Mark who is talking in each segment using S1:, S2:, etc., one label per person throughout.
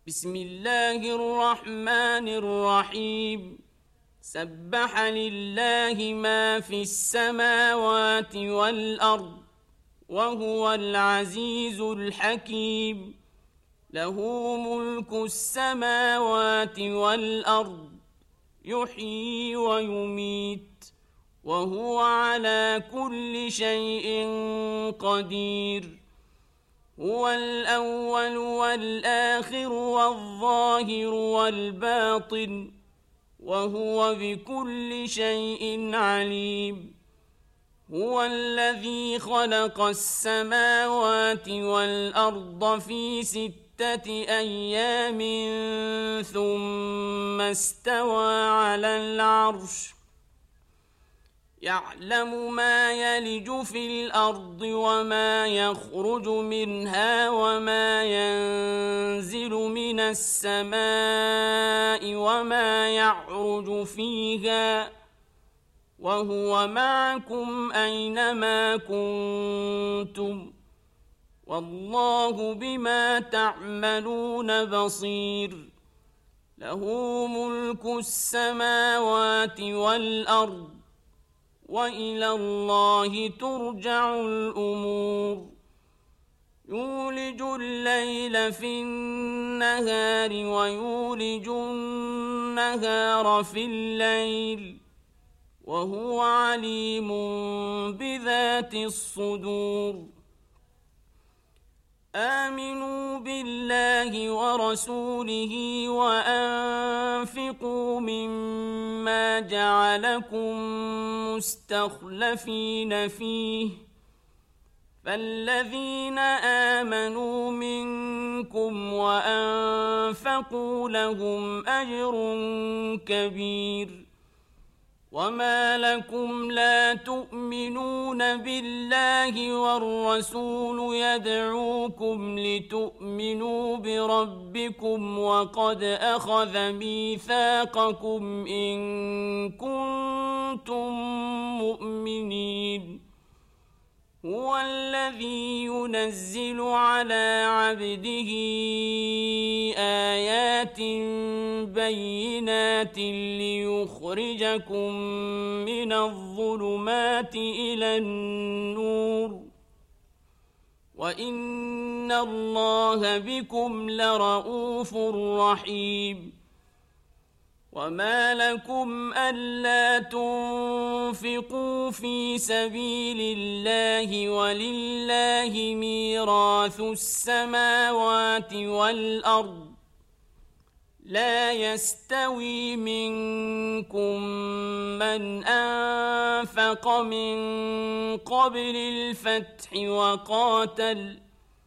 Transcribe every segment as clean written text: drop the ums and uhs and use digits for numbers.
S1: بسم الله الرحمن الرحيم سبح لله ما في السماوات والأرض وهو العزيز الحكيم له ملك السماوات والأرض يحيي ويميت وهو على كل شيء قدير هو الأول والآخر والظاهر والباطن وهو بكل شيء عليم هو الذي خلق السماوات والأرض في 6 أيام ثم استوى على العرش يعلم ما يلج في الأرض وما يخرج منها وما ينزل من السماء وما يعرج فيها وهو معكم أينما كنتم والله بما تعملون بصير له ملك السماوات والأرض وإلى الله ترجع الأمور يولج الليل في النهار ويولج النهار في الليل وهو عليم بذات الصدور آمنوا بالله ورسوله وأنفقوا مما جعلكم مستخلفين فيه فالذين آمنوا منكم وأنفقوا لهم أجر كبير وما لكم لا تؤمنون بالله والرسول يدعوكم لتؤمنوا بربكم وقد أخذ ميثاقكم إن كنتم مؤمنين هو الذي ينزل على عبده آيات بينات ليخرجكم من الظلمات إلى النور وإن الله بكم لرءوف رحيم وما لكم ألا تنفقوا في سبيل الله ولله ميراث السماوات والأرض لا يستوي منكم من أنفق من قبل الفتح وقاتل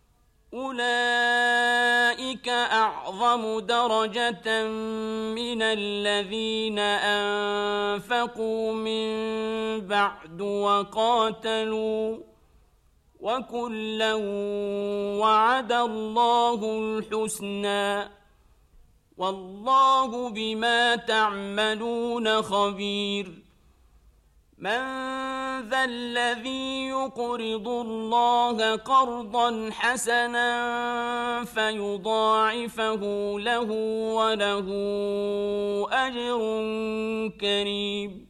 S1: أولئك أعظم درجة من الذين أنفقوا من بعد وقاتلوا وكلا وعد الله الحسنى والله بما تعملون خبير من ذا الذي يقرض الله قرضا حسنا فيضاعفه له وله أجر كريم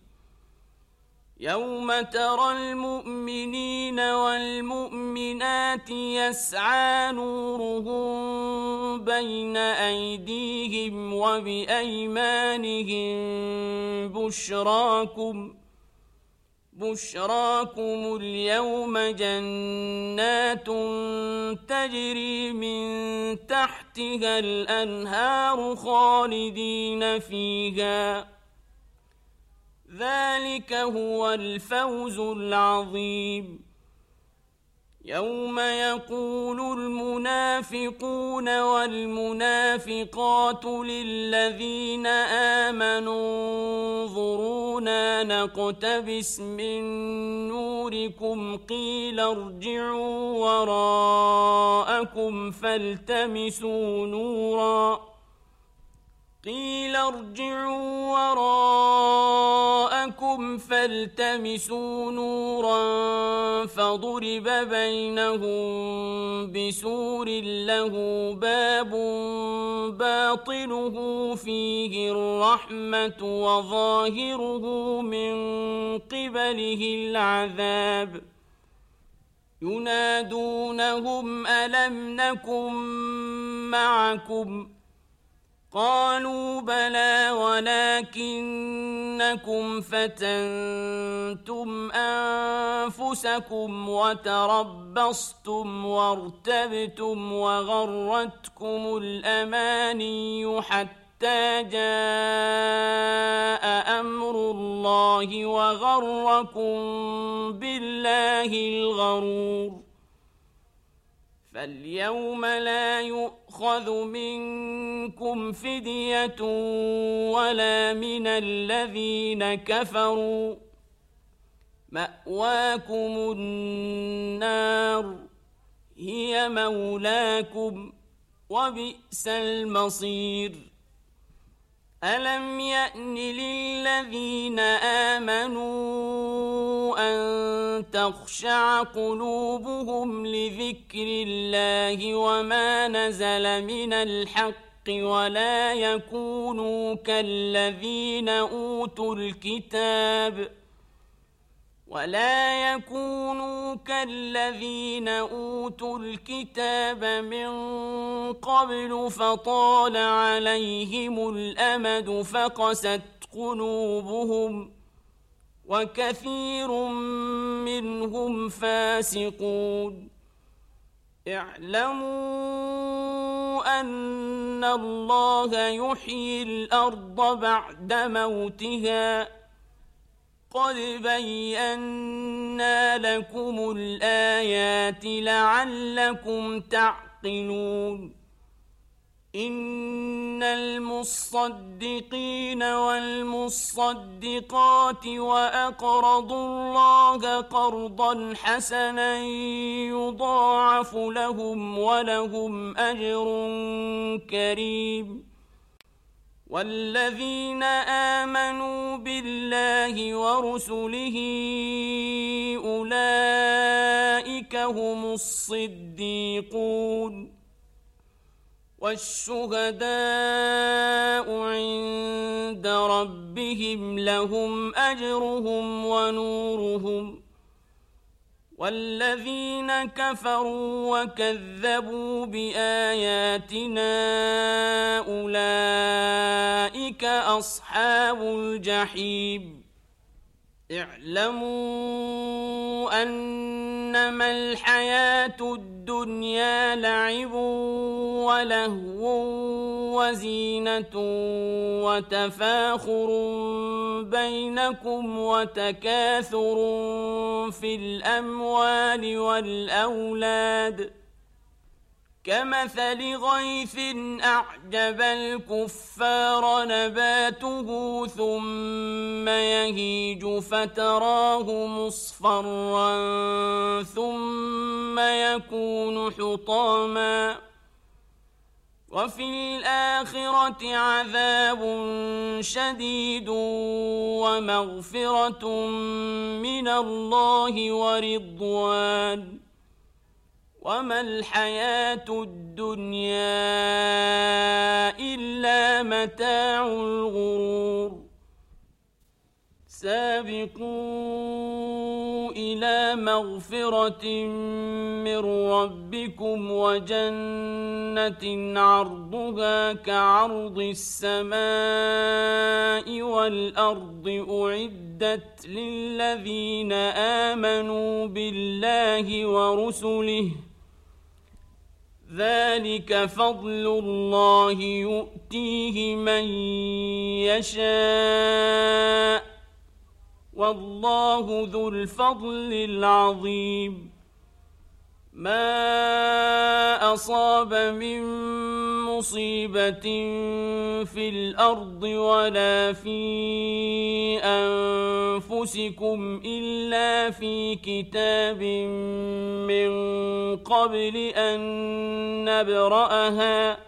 S1: يوم ترى المؤمنين والمؤمنات يسعى نورهم بين أيديهم وبأيمانهم بشراكم اليوم جنات تجري من تحتها الأنهار خالدين فيها ذلك هو الفوز العظيم يوم يقول المنافقون والمنافقات للذين آمنوا انظرونا نقتبس من نوركم قيل ارجعوا وراءكم فالتمسوا نورا قيل ارجعوا وراءكم فالتمسوا نورا فضرب بينهم بسور له باب باطنه فيه الرحمة وظاهره من قبله العذاب ينادونهم ألم نكن معكم قالوا بلى ولكنكم فتنتم أنفسكم وتربصتم وارتبتم وغرتكم الأماني حتى جاء أمر الله وغركم بالله الغرور فاليوم لا يؤخذ منكم فدية ولا من الذين كفروا مأواكم النار هي مولاكم وبئس المصير ألم يأن للذين آمنوا أن تخشع قلوبهم لذكر الله وما نزل من الحق ولا يكونوا كالذين أوتوا الكتاب من قبل فطال عليهم الأمد فقست قلوبهم وكثير منهم فاسقون اعلموا أن الله يحيي الأرض بعد موتها قد بينا لكم الآيات لعلكم تعقلون إن المصدقين والمصدقات وأقرضوا الله قرضا حسنا يضاعف لهم ولهم أجر كريم والذين آمنوا بالله ورسله أولئك هم الصديقون والشهداء عند ربهم لهم أجرهم ونورهم والذين كفروا وكذبوا بآياتنا أولئك أصحاب الجحيم اعلموا أنما الحياة الدنيا لعب ولهو وزينة وتفاخر بينكم وتكاثر في الأموال والأولاد كمثل غيث أعجب الكفار نباته ثم يهيج فتراه مصفرا ثم يكون حطاما وفي الآخرة عذاب شديد ومغفرة من الله ورضوان وما الحياة الدنيا إلا متاع الغرور سابقوا إلى مغفرة من ربكم وجنة عرضها كعرض السماء والأرض أعدت للذين آمنوا بالله ورسله ذلك فضل الله يؤتيه من يشاء والله ذو الفضل العظيم ما أصاب من مصيبة في الأرض ولا في أنفسكم إلا في كتاب من قبل أن نبرأها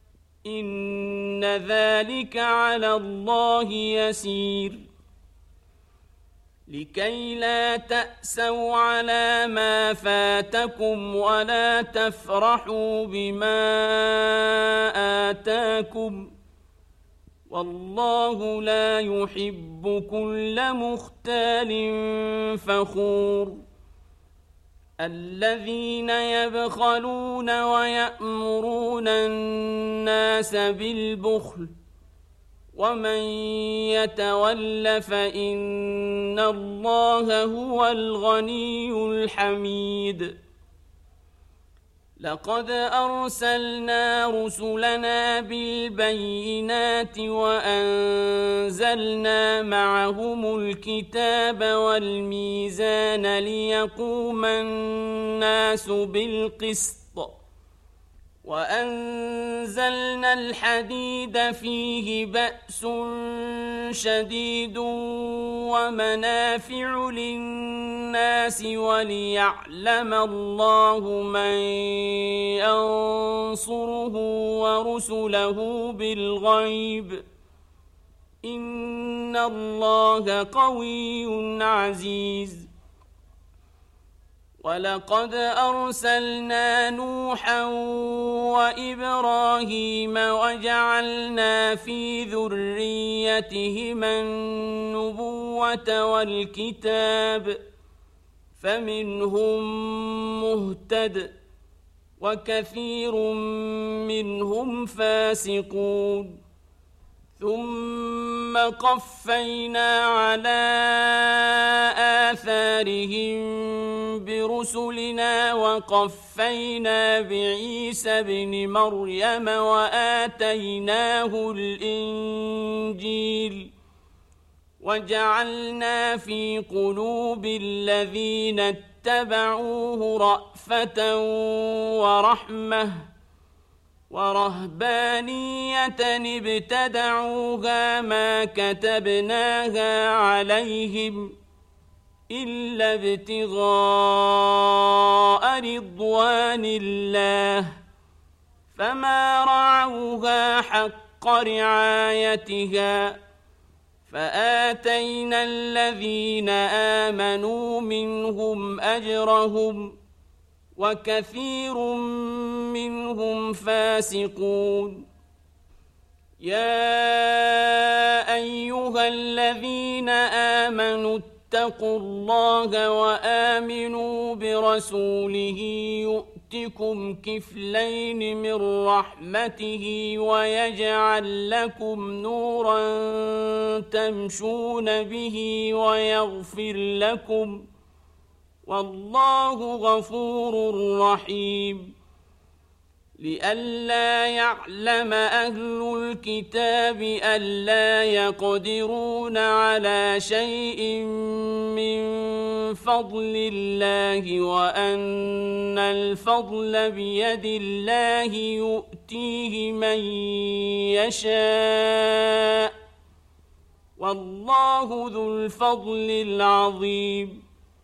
S1: إن ذلك على الله يسير لكي لا تأسوا على ما فاتكم ولا تفرحوا بما آتاكم والله لا يحب كل مختال فخور الذين يبخلون ويأمرون الناس بالبخل ومن يتول فإن الله هو الغني الحميد لقد أرسلنا رسلنا بالبينات وأنزلنا معهم الكتاب والميزان ليقوم الناس بالقسط وأنزلنا الحديد فيه بأس شديد ومنافع للناس وليعلم الله من ينصره ورسله بالغيب إن الله قوي عزيز ولقد أرسلنا نوحا وإبراهيم وجعلنا في ذريتهما النبوة والكتاب فمنهم مهتد وكثير منهم فاسقون ثم قفينا على آثارهم برسلنا وقفينا بعيسى ابن مريم وآتيناه الإنجيل وجعلنا في قلوب الذين اتبعوه رأفة ورحمة ورهبانية ابتدعوها ما كتبناها عليهم إلا ابتغاء رضوان الله فما رعوها حق رعايتها فآتينا الذين آمنوا منهم أجرهم وكثير منهم فاسقون يا أيها الذين آمنوا اتقوا الله وآمنوا برسوله يؤتكم كفلين من رحمته ويجعل لكم نورا تمشون به ويغفر لكم والله غفور رحيم لئلا يعلم أهل الكتاب ألا يقدرون على شيء من فضل الله وأن الفضل بيد الله يؤتيه من يشاء والله ذو الفضل العظيم